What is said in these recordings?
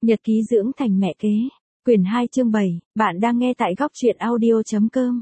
Nhật ký dưỡng thành mẹ kế. Quyển 2 chương 7, bạn đang nghe tại góc truyện audio.com.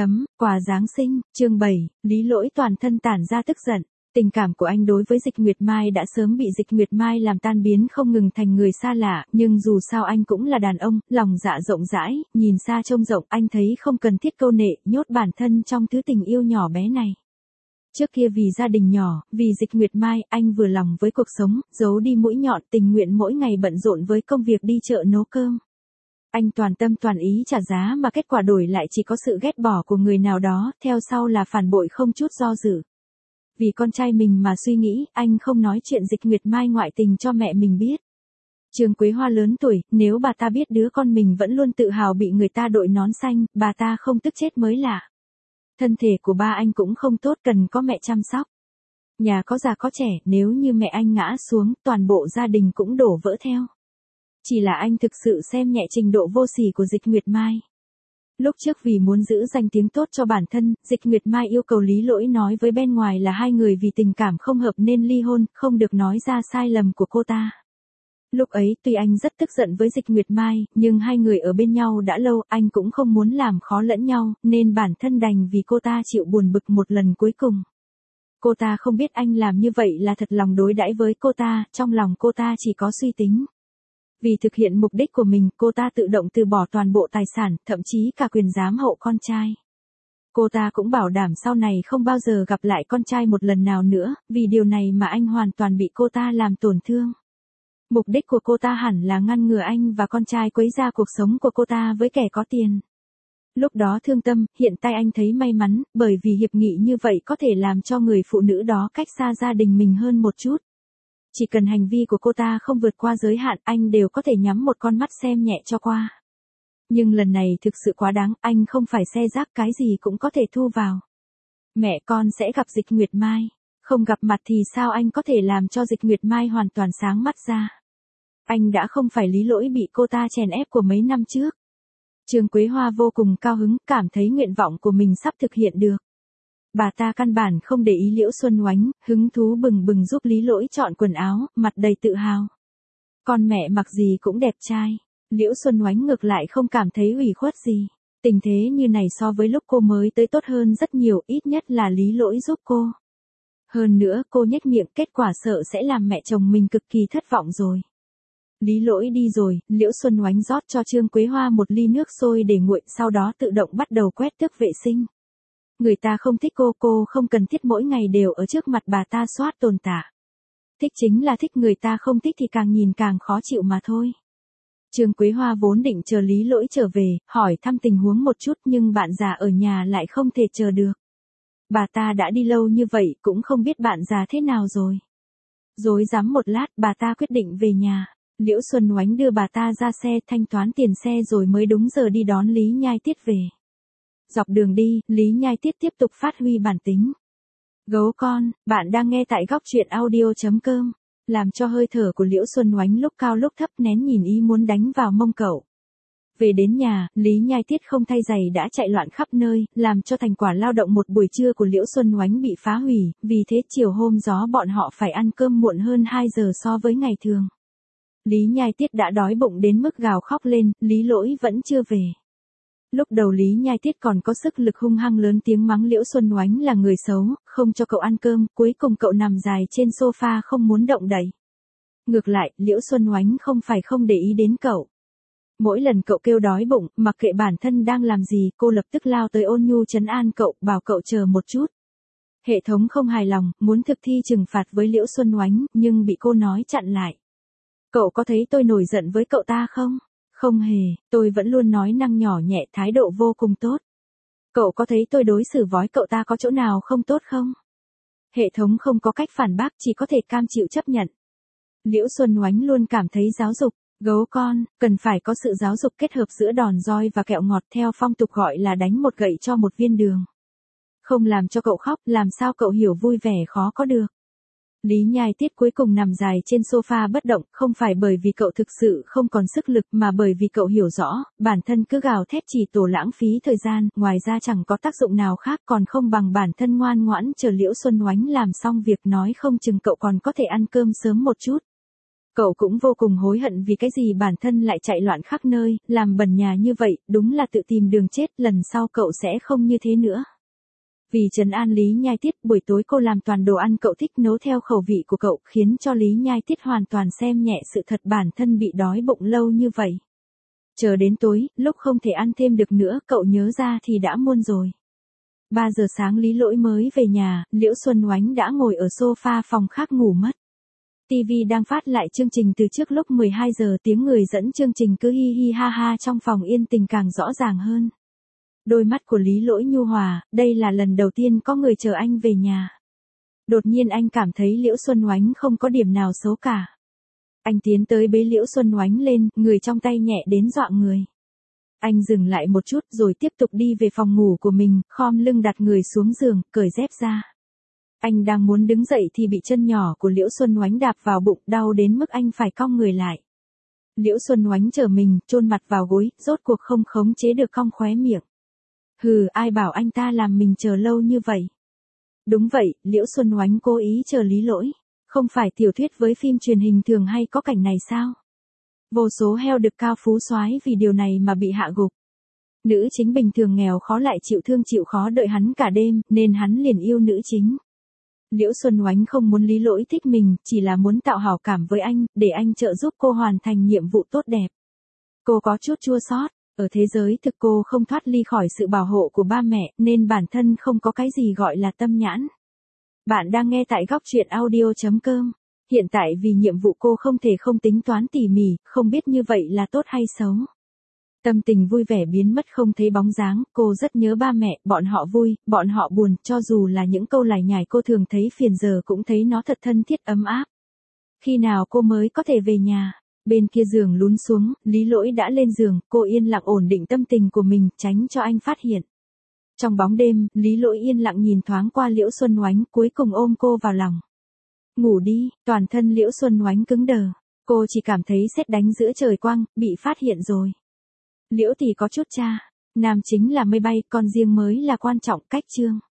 Quà Giáng sinh, chương 7, Lý Lỗi toàn thân tản ra tức giận. Tình cảm của anh đối với Dịch Nguyệt Mai đã sớm bị Dịch Nguyệt Mai làm tan biến không ngừng thành người xa lạ, nhưng dù sao anh cũng là đàn ông, lòng dạ rộng rãi, nhìn xa trông rộng, anh thấy không cần thiết câu nệ, nhốt bản thân trong thứ tình yêu nhỏ bé này. Trước kia vì gia đình nhỏ, vì Dịch Nguyệt Mai, anh vừa lòng với cuộc sống, giấu đi mũi nhọn, tình nguyện mỗi ngày bận rộn với công việc đi chợ nấu cơm. Anh toàn tâm toàn ý trả giá mà kết quả đổi lại chỉ có sự ghét bỏ của người nào đó, theo sau là phản bội không chút do dự. Vì con trai mình mà suy nghĩ, anh không nói chuyện Dịch Nguyệt Mai ngoại tình cho mẹ mình biết. Trương Quế Hoa lớn tuổi, nếu bà ta biết đứa con mình vẫn luôn tự hào bị người ta đội nón xanh, bà ta không tức chết mới lạ. Thân thể của ba anh cũng không tốt, cần có mẹ chăm sóc. Nhà có già có trẻ, nếu như mẹ anh ngã xuống, toàn bộ gia đình cũng đổ vỡ theo. Chỉ là anh thực sự xem nhẹ trình độ vô sỉ của Dịch Nguyệt Mai. Lúc trước vì muốn giữ danh tiếng tốt cho bản thân, Dịch Nguyệt Mai yêu cầu Lý Lỗi nói với bên ngoài là hai người vì tình cảm không hợp nên ly hôn, không được nói ra sai lầm của cô ta. Lúc ấy tuy anh rất tức giận với Dịch Nguyệt Mai, nhưng hai người ở bên nhau đã lâu, anh cũng không muốn làm khó lẫn nhau, nên bản thân đành vì cô ta chịu buồn bực một lần cuối cùng. Cô ta không biết anh làm như vậy là thật lòng đối đãi với cô ta, trong lòng cô ta chỉ có suy tính. Vì thực hiện mục đích của mình, cô ta tự động từ bỏ toàn bộ tài sản, thậm chí cả quyền giám hộ con trai. Cô ta cũng bảo đảm sau này không bao giờ gặp lại con trai một lần nào nữa, vì điều này mà anh hoàn toàn bị cô ta làm tổn thương. Mục đích của cô ta hẳn là ngăn ngừa anh và con trai quấy ra cuộc sống của cô ta với kẻ có tiền. Lúc đó thương tâm, hiện tại anh thấy may mắn, bởi vì hiệp nghị như vậy có thể làm cho người phụ nữ đó cách xa gia đình mình hơn một chút. Chỉ cần hành vi của cô ta không vượt qua giới hạn, anh đều có thể nhắm một con mắt xem nhẹ cho qua. Nhưng lần này thực sự quá đáng, anh không phải xe rác cái gì cũng có thể thu vào. Mẹ con sẽ gặp Dịch Nguyệt Mai. Không gặp mặt thì sao anh có thể làm cho Dịch Nguyệt Mai hoàn toàn sáng mắt ra. Anh đã không phải Lý Lỗi bị cô ta chèn ép của mấy năm trước. Trương Quế Hoa vô cùng cao hứng, cảm thấy nguyện vọng của mình sắp thực hiện được. Bà ta căn bản không để ý Liễu Xuân Oánh, hứng thú bừng bừng giúp Lý Lỗi chọn quần áo, mặt đầy tự hào. Con mẹ mặc gì cũng đẹp trai. Liễu Xuân Oánh ngược lại không cảm thấy ủy khuất gì. Tình thế như này so với lúc cô mới tới tốt hơn rất nhiều, ít nhất là Lý Lỗi giúp cô. Hơn nữa cô nhếch miệng, kết quả sợ sẽ làm mẹ chồng mình cực kỳ thất vọng rồi. Lý Lỗi đi rồi, Liễu Xuân Oánh rót cho Trương Quế Hoa một ly nước sôi để nguội, sau đó tự động bắt đầu quét tước vệ sinh. Người ta không thích cô không cần thiết mỗi ngày đều ở trước mặt bà ta soát tồn tạ. Thích chính là thích, người ta không thích thì càng nhìn càng khó chịu mà thôi. Trương Quế Hoa vốn định chờ Lý Lỗi trở về, hỏi thăm tình huống một chút, nhưng bạn già ở nhà lại không thể chờ được. Bà ta đã đi lâu như vậy cũng không biết bạn già thế nào rồi. Rối rắm một lát, bà ta quyết định về nhà. Liễu Xuân Oánh đưa bà ta ra xe, thanh toán tiền xe rồi mới đúng giờ đi đón Lý Nhai Tiết về. Dọc đường đi, Lý Nhai Tiết tiếp tục phát huy bản tính. Gấu con, bạn đang nghe tại góc truyện audio.com. Làm cho hơi thở của Liễu Xuân Oánh lúc cao lúc thấp nén nhìn ý muốn đánh vào mông cậu. Về đến nhà, Lý Nhai Tiết không thay giày đã chạy loạn khắp nơi, làm cho thành quả lao động một buổi trưa của Liễu Xuân Oánh bị phá hủy, vì thế chiều hôm đó bọn họ phải ăn cơm muộn hơn 2 giờ so với ngày thường. Lý Nhai Tiết đã đói bụng đến mức gào khóc lên, Lý Lỗi vẫn chưa về. Lúc đầu Lý Nhai Tiết còn có sức lực hung hăng lớn tiếng mắng Liễu Xuân Oánh là người xấu, không cho cậu ăn cơm, cuối cùng cậu nằm dài trên sofa không muốn động đậy. Ngược lại, Liễu Xuân Oánh không phải không để ý đến cậu. Mỗi lần cậu kêu đói bụng, mặc kệ bản thân đang làm gì, cô lập tức lao tới ôn nhu trấn an cậu, bảo cậu chờ một chút. Hệ thống không hài lòng, muốn thực thi trừng phạt với Liễu Xuân Oánh, nhưng bị cô nói chặn lại. Cậu có thấy tôi nổi giận với cậu ta không? Không hề, tôi vẫn luôn nói năng nhỏ nhẹ, thái độ vô cùng tốt. Cậu có thấy tôi đối xử với cậu ta có chỗ nào không tốt không? Hệ thống không có cách phản bác, chỉ có thể cam chịu chấp nhận. Liễu Xuân Oánh luôn cảm thấy giáo dục. Gấu con, cần phải có sự giáo dục kết hợp giữa đòn roi và kẹo ngọt, theo phong tục gọi là đánh một gậy cho một viên đường. Không làm cho cậu khóc, làm sao cậu hiểu vui vẻ khó có được. Lý Nhai Tiết cuối cùng nằm dài trên sofa bất động, không phải bởi vì cậu thực sự không còn sức lực mà bởi vì cậu hiểu rõ, bản thân cứ gào thét chỉ tổ lãng phí thời gian, ngoài ra chẳng có tác dụng nào khác, còn không bằng bản thân ngoan ngoãn chờ Liễu Xuân Oánh làm xong việc, nói không chừng cậu còn có thể ăn cơm sớm một chút. Cậu cũng vô cùng hối hận vì cái gì bản thân lại chạy loạn khắp nơi, làm bẩn nhà như vậy, đúng là tự tìm đường chết, lần sau cậu sẽ không như thế nữa. Vì trấn an Lý Nhai Tiết, buổi tối cô làm toàn đồ ăn cậu thích nấu theo khẩu vị của cậu, khiến cho Lý Nhai Tiết hoàn toàn xem nhẹ sự thật bản thân bị đói bụng lâu như vậy. Chờ đến tối, lúc không thể ăn thêm được nữa, cậu nhớ ra thì đã muộn rồi. 3 giờ sáng Lý Lỗi mới về nhà, Liễu Xuân Oánh đã ngồi ở sofa phòng khác ngủ mất. TV đang phát lại chương trình từ trước lúc 12 giờ, tiếng người dẫn chương trình cứ hi hi ha ha trong phòng yên tình càng rõ ràng hơn. Đôi mắt của Lý Lỗi nhu hòa, đây là lần đầu tiên có người chờ anh về nhà. Đột nhiên anh cảm thấy Liễu Xuân Oánh không có điểm nào xấu cả. Anh tiến tới bế Liễu Xuân Oánh lên, người trong tay nhẹ đến dọa người. Anh dừng lại một chút rồi tiếp tục đi về phòng ngủ của mình, khom lưng đặt người xuống giường, cởi dép ra. Anh đang muốn đứng dậy thì bị chân nhỏ của Liễu Xuân Oánh đạp vào bụng, đau đến mức anh phải cong người lại. Liễu Xuân Oánh trở mình, chôn mặt vào gối, rốt cuộc không khống chế được cong khóe miệng. Hừ, ai bảo anh ta làm mình chờ lâu như vậy. Đúng vậy, Liễu Xuân Oánh cố ý chờ Lý Lỗi. Không phải tiểu thuyết với phim truyền hình thường hay có cảnh này sao? Vô số heo được cao phú soái vì điều này mà bị hạ gục. Nữ chính bình thường nghèo khó lại chịu thương chịu khó đợi hắn cả đêm, nên hắn liền yêu nữ chính. Liễu Xuân Oánh không muốn Lý Lỗi thích mình, chỉ là muốn tạo hảo cảm với anh, để anh trợ giúp cô hoàn thành nhiệm vụ tốt đẹp. Cô có chút chua xót, ở thế giới thực cô không thoát ly khỏi sự bảo hộ của ba mẹ, nên bản thân không có cái gì gọi là tâm nhãn. Bạn đang nghe tại góc truyện audio.com. Hiện tại vì nhiệm vụ cô không thể không tính toán tỉ mỉ, không biết như vậy là tốt hay xấu. Tâm tình vui vẻ biến mất không thấy bóng dáng, cô rất nhớ ba mẹ, bọn họ vui, bọn họ buồn, cho dù là những câu lải nhải cô thường thấy phiền giờ cũng thấy nó thật thân thiết ấm áp. Khi nào cô mới có thể về nhà? Bên kia giường lún xuống, Lý Lỗi đã lên giường, cô yên lặng ổn định tâm tình của mình, tránh cho anh phát hiện. Trong bóng đêm, Lý Lỗi yên lặng nhìn thoáng qua Liễu Xuân Oánh, cuối cùng ôm cô vào lòng. Ngủ đi, toàn thân Liễu Xuân Oánh cứng đờ. Cô chỉ cảm thấy sét đánh giữa trời quang, bị phát hiện rồi. Liễu tỷ có chút cha. Nam chính là mây bay, con riêng mới là quan trọng, cách chương.